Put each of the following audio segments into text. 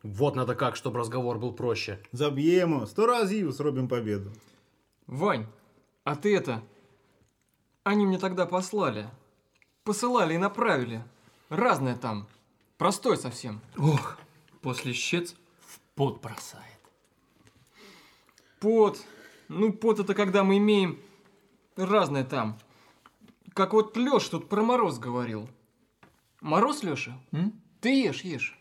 Вот надо как, чтобы разговор был проще. Забьем, 100 разів сробим победу. Вань, а ты это... Они мне тогда послали. Посылали и направили. Разное там. Простой совсем. Ох, после щец в пот бросает. Пот. Ну, пот это когда мы имеем разное там. Как вот Лёш тут про мороз говорил. Мороз, Лёша? Ты ешь.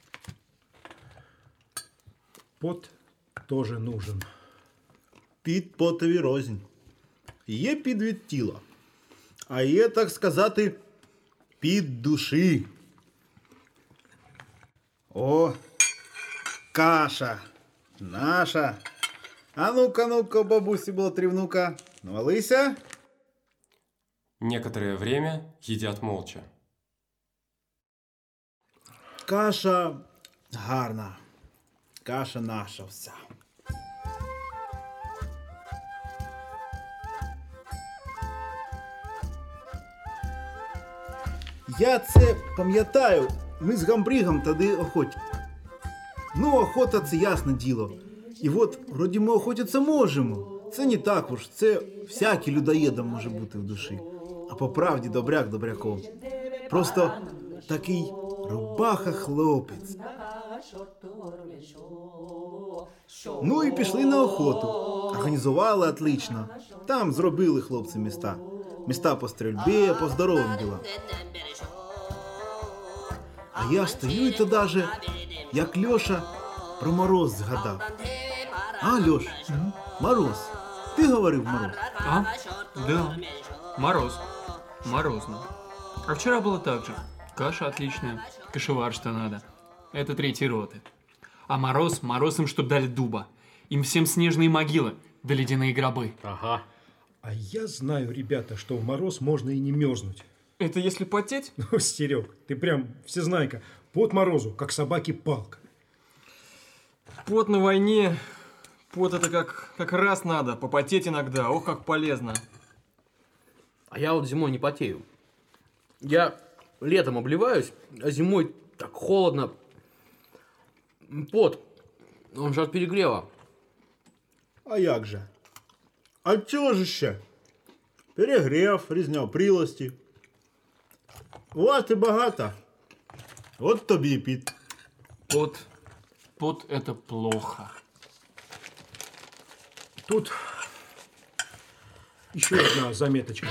Пот тоже нужен. Під потові рознь. Є під від тіла, а є, так сказати, під душі. О, каша наша. А ну-ка, бабусі Болотрівнука, навалися. Некоторое время едят молча. Каша гарна. Каша наша вся. Я це пам'ятаю, ми з Гамбрігом тоді охотили. Ну, охота це ясне діло. І от, вроді ми охотитися можемо. Це не так уж, це всякий людоєдом може бути в душі. А по правді добряк добряком. Просто такий рубаха-хлопець. Ну і пішли на охоту. Організували отлично. Там зробили хлопці міста. Міста по стрільбі, по здоровим ділам. А я стою і то даже, як Льоша про мороз згадав. А, Льош, мороз. Ти говорив мороз? А? Да. Мороз. Морозно. А вчера было так же. Каша отличная. Кашевар что надо. Это 3-й роты. А мороз им чтоб дали дуба. Им всем снежные могилы, да ледяные гробы. Ага. А я знаю, ребята, что в мороз можно и не мерзнуть. Это если потеть? Ну, Серег, ты прям всезнайка. Пот морозу, как собаке палка. Пот на войне. Пот это как раз надо. Попотеть иногда. Ох, как полезно. А я вот зимой не потею. Я летом обливаюсь, а зимой так холодно. Пот, он же от перегрева. А як же? А чого ж ще? Перегрів, різня прілості. От і багато. От тобі і під. Пот это плохо. Тут еще одна заметочка.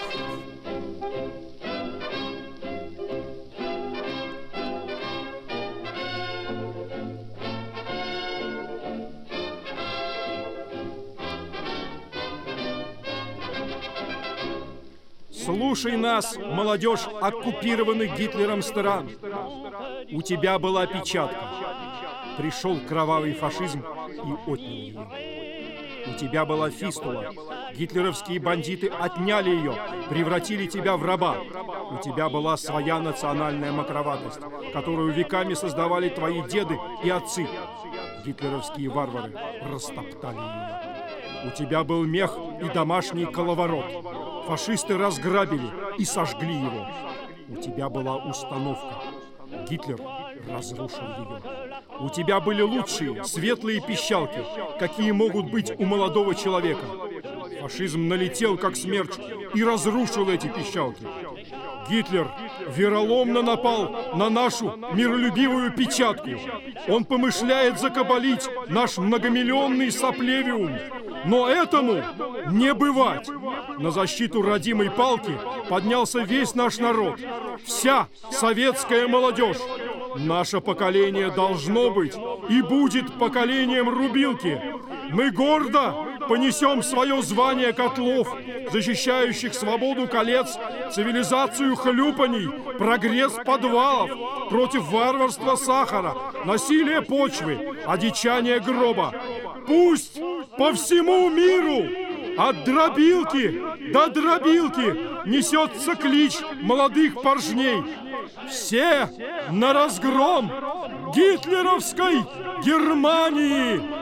Слушай нас, молодежь оккупированных Гитлером стран. У тебя была печатка. Пришел кровавый фашизм и отнял ее. У тебя была фистула. Гитлеровские бандиты отняли ее, превратили тебя в раба. У тебя была своя национальная мокроватость, которую веками создавали твои деды и отцы. Гитлеровские варвары растоптали ее. У тебя был мех и домашний коловорот. Фашисты разграбили и сожгли его. У тебя была установка. Гитлер разрушил ее. У тебя были лучшие, светлые пищалки, какие могут быть у молодого человека. Фашизм налетел, как смерч, и разрушил эти пищалки. Гитлер вероломно напал на нашу миролюбивую печатку. Он помышляет закабалить наш многомиллионный соплевиум. Но этому не бывать. На защиту родимой палки поднялся весь наш народ. Вся советская молодежь. Наше поколение должно быть и будет поколением рубилки. Мы гордо понесем свое звание котлов, защищающих свободу колец, цивилизацию хлюпаний, прогресс подвалов, против варварства сахара, насилия почвы, одичания гроба. Пусть по всему миру от дробилки до дробилки несется клич молодых поржней. Все на разгром гитлеровской Германии!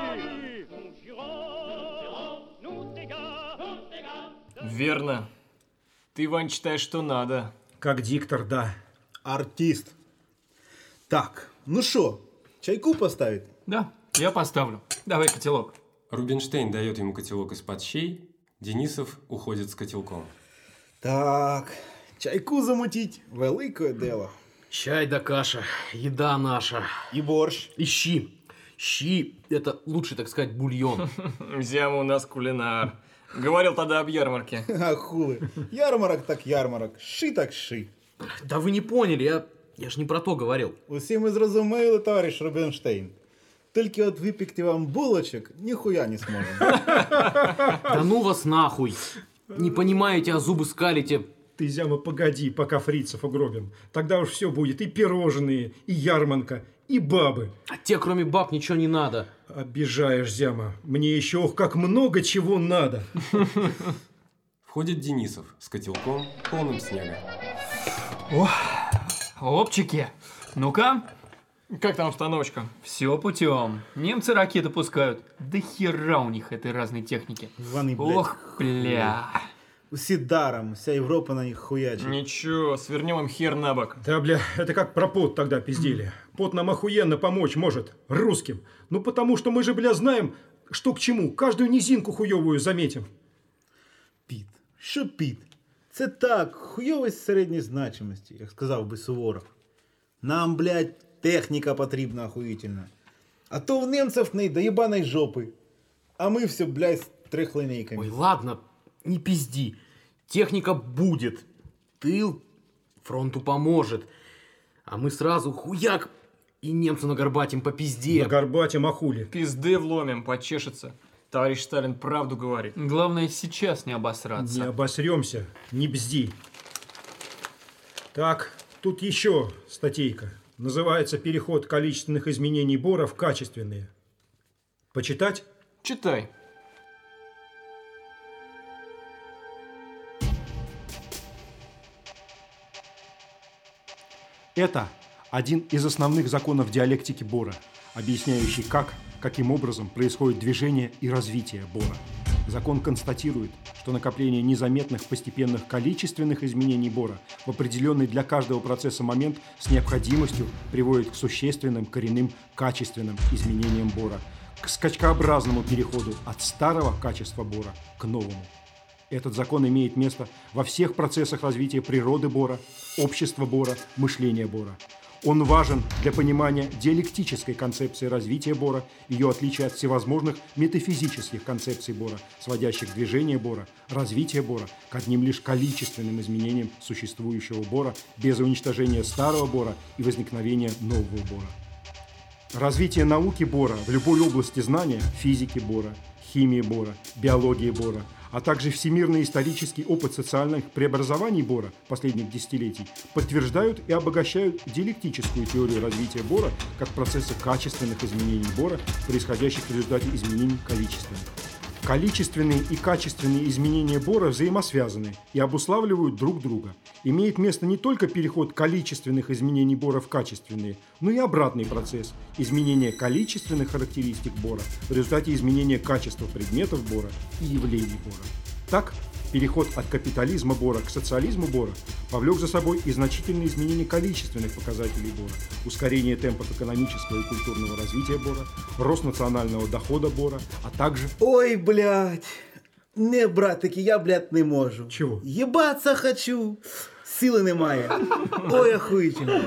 Верно. Ты, Вань, читаешь, что надо. Как диктор, да. Артист. Так, ну що, Чайку поставить? Да, я поставлю. Давай котелок. Рубинштейн дает ему котелок из-под щей, Денисов уходит с котелком. Так, чайку замутить – великое дело. Чай да каша, еда наша. И борщ. И щи. Щи – это лучший, так сказать, бульон. Зяма у нас кулинар. Говорил тогда об ярмарке. А хулы. Ярмарок так ярмарок, ши так ши. Да вы не поняли, я ж не про то говорил. Усі ми зрозуміли, товариш Рубинштейн. Тільки от випекти вам булочек ніхуя не сможем. Да ну вас нахуй. Не понимаете, а зубы скалите. Ты, Зяма, погоди, пока фрицев угробим. Тогда уж все будет. И пирожные, и ярманка, и бабы. А те, кроме баб, ничего не надо. Обижаешь, Зяма. Мне еще ох, как много чего надо. Входит Денисов с котелком, полным снега. Опчики. Ну-ка. Как там обстановочка? Все путем. Немцы ракеты пускают. Да хера у них этой разной техники. Вони, блядь, Ох, бля. усі даром, вся Європа на них хуячить. Ничего, свернем им хер на бок. Да, бля, это как про пот тогда пиздели. Пот нам охуенно помочь может, русским. Ну потому что мы же, бля, знаем, что к чему. Каждую низинку хуевую заметим. Піт. Що піт? Це так, хуйовість середньої значимості, як сказав би Суворов. Нам, блядь, техніка потрібна охуїтельна. А то в немців не до єбаної жопи. А ми все, блядь, з трехлинейками. Ой, ладно, не пизди. Техника будет. Тыл фронту поможет. А мы сразу хуяк и немцу нагорбатим по пизде. На горбате махули. Пизды вломим, почешется. Товарищ Сталин правду говорит. Главное сейчас не обосраться. Не обосремся, не бзди. Так, тут еще статейка. Называется «Переход количественных изменений бора в качественные». Почитать? Читай. Это один из основных законов диалектики Бора, объясняющий, каким образом происходит движение и развитие Бора. Закон констатирует, что накопление незаметных постепенных количественных изменений Бора в определенный для каждого процесса момент с необходимостью приводит к существенным коренным качественным изменениям Бора, к скачкообразному переходу от старого качества Бора к новому. Этот закон имеет место во всех процессах развития природы Бора, общества Бора, мышления Бора. Он важен для понимания диалектической концепции развития Бора, ее отличия от всевозможных метафизических концепций Бора, сводящих движение Бора, развитие Бора к одним лишь количественным изменениям существующего Бора без уничтожения старого Бора и возникновения нового Бора. Развитие науки Бора в любой области знания, физики Бора, химии Бора, биологии Бора, а также всемирный исторический опыт социальных преобразований Бора последних десятилетий подтверждают и обогащают диалектическую теорию развития Бора как процесса качественных изменений Бора, происходящих в результате изменений количественных. Количественные и качественные изменения Бора взаимосвязаны и обуславливают друг друга. Имеет место не только переход количественных изменений Бора в качественные, но и обратный процесс – изменения количественных характеристик Бора в результате изменения качества предметов Бора и явлений Бора. Так, переход от капитализма Бора к социализму Бора повлек за собой и значительные изменения количественных показателей Бора, ускорение темпов экономического и культурного развития Бора, рост национального дохода Бора, а также... Ой, блядь. Не, братики, я, блядь, не можу. Чего? Ебаться хочу. Сили немає. Ой, охуительно.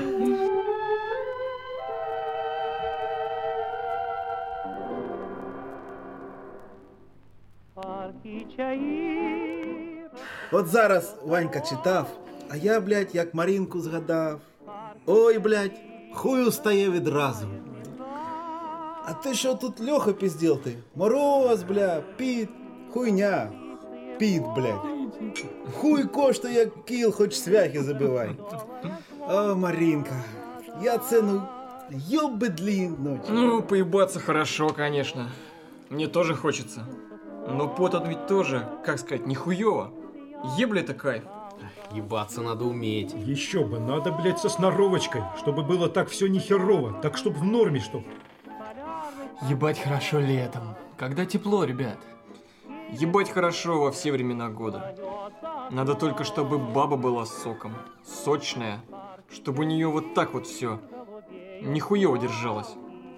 От зараз Ванька читав, а я, блядь, як Марінку згадав. Ой, блядь, хую стає відразу. А ти що тут Льоха пізділ ти? Мороз, бля, піт, хуйня. Піт, блядь. Хуй коштує як кіл, хоч свяхи забивай. О, Марінка, я це, ну, ёбедлі ночі. Ну, поебаться хорошо, конечно. Мне тоже хочется. Но пот отмыть тоже, как сказать, нихуёво. Ебля это кайф. Ебаться надо уметь. Еще бы, надо, блядь, со сноровочкой, чтобы было так все нехерово, так чтоб в норме, чтоб. Ебать хорошо летом. Когда тепло, ребят. Ебать хорошо во все времена года. Надо только, чтобы баба была с соком. Сочная. Чтобы у нее вот так вот все нихуёво держалось.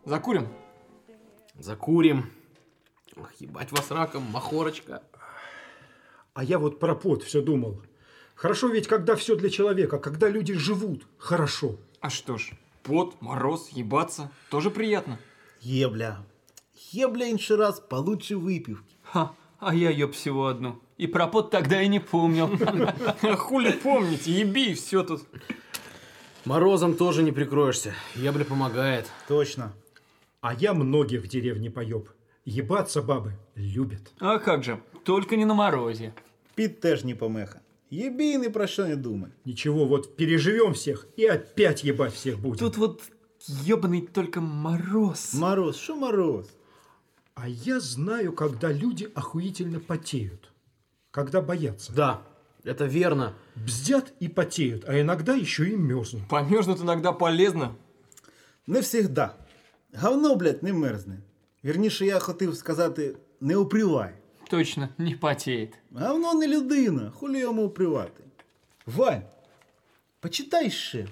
Закурим? Закурим. Ох, ебать вас раком, махорочка. А я вот про пот все думал. Хорошо ведь, когда все для человека, когда люди живут хорошо. А что ж, пот, мороз, ебаться, тоже приятно. Ебля. Ебля інший раз получше выпивки. Ха, а я ёб всего одну. И про пот тогда и не помнил. А хули помните, еби, и все тут. Морозом тоже не прикроешься. Ебля помогает. Точно. А я многих в деревне поеб. Ебаться бабы любят. А как же, только не на морозе. Піт теж не помеха. Єбі ні про що не думай. Ничего, вот переживем всех и опять ебать всех будем. Тут вот ебаный только мороз. Мороз, що мороз? А я знаю, когда люди охуительно потеют. Когда боятся. Да, это верно. Бздят и потеют, а иногда еще и мерзнут. Померзнуть иногда полезно. Не всегда. Говно, блядь, не мерзне. Вірніше, я хотів сказати, не упрівай. Точно, не потеет. Говно не людина, хулі йому упрівати. Вань, почитай ще.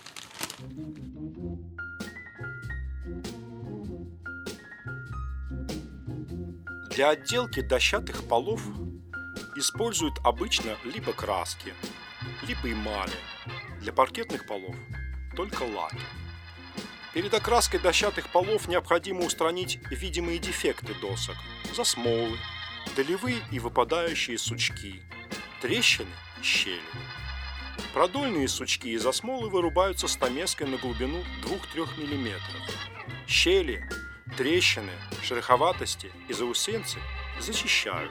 Для отделки дощатых полов используют обычно либо краски, либо эмали. Для паркетных полов только лаки. Перед окраской дощатых полов необходимо устранить видимые дефекты досок, засмолы, долевые и выпадающие сучки, трещины, щели. Продольные сучки и засмолы вырубаются стамеской на глубину 2-3 мм. Щели, трещины, шероховатости и заусенцы зачищают.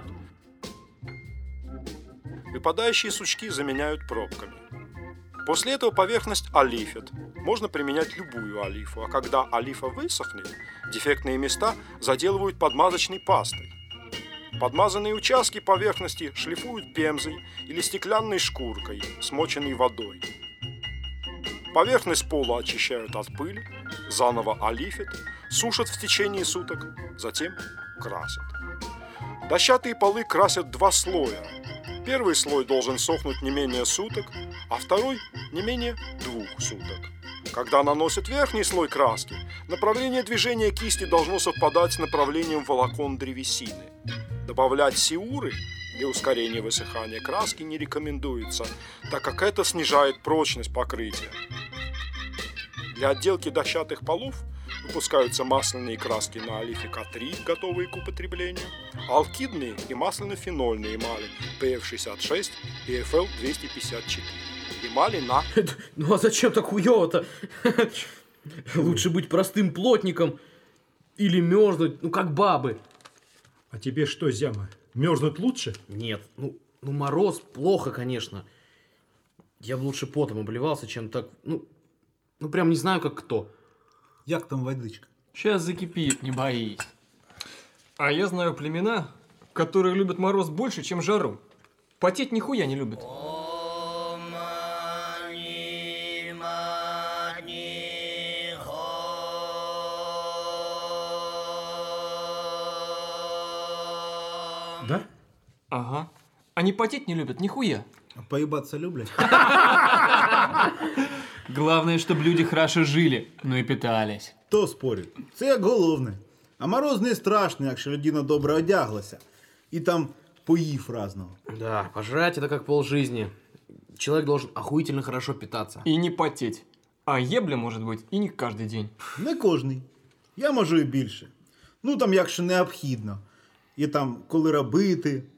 Выпадающие сучки заменяют пробками. После этого поверхность олифит. Можно применять любую олифу, а когда олифа высохнет, дефектные места заделывают подмазочной пастой. Подмазанные участки поверхности шлифуют пемзой или стеклянной шкуркой, смоченной водой. Поверхность пола очищают от пыли, заново олифит, сушат в течение суток, затем красят. Дощатые полы красят 2 слоя. Первый слой должен сохнуть не менее суток, а второй не менее 2 суток. Когда наносят верхний слой краски, направление движения кисти должно совпадать с направлением волокон древесины. Добавлять сиуры для ускорения высыхания краски не рекомендуется, так как это снижает прочность покрытия. Для отделки дощатых полов выпускаются масляные краски на олифе К3, готовые к употреблению, алкидные и масляно-фенольные эмали PF66 и FL254. Эмали на... Ну а зачем так хуёво-то? Лучше быть простым плотником или мерзнуть, ну как бабы. А тебе что, Зяма, мерзнуть лучше? Нет, ну мороз плохо, конечно. Я бы лучше потом обливался, чем так, ну прям не знаю, как кто. Як там водичка? Сейчас закипит, не боись. А я знаю племена, которые любят мороз больше, чем жару. Потеть нихуя не любят. Да? Ага. Они потеть не любят нихуя. А поїбатися люблять? Главное, чтобы люди хорошо жили, ну и питались. Хто спорить? Це як головне. А мороз не страшний, якщо людина добре одяглася. І там поїв разного. Да, пожрать это как полжизни. Человек должен охуительно хорошо питаться. И не потеть. А ебля может быть и не каждый день. Не кожний. Я можу і більше. Ну там якщо необхідно. І там коли робити,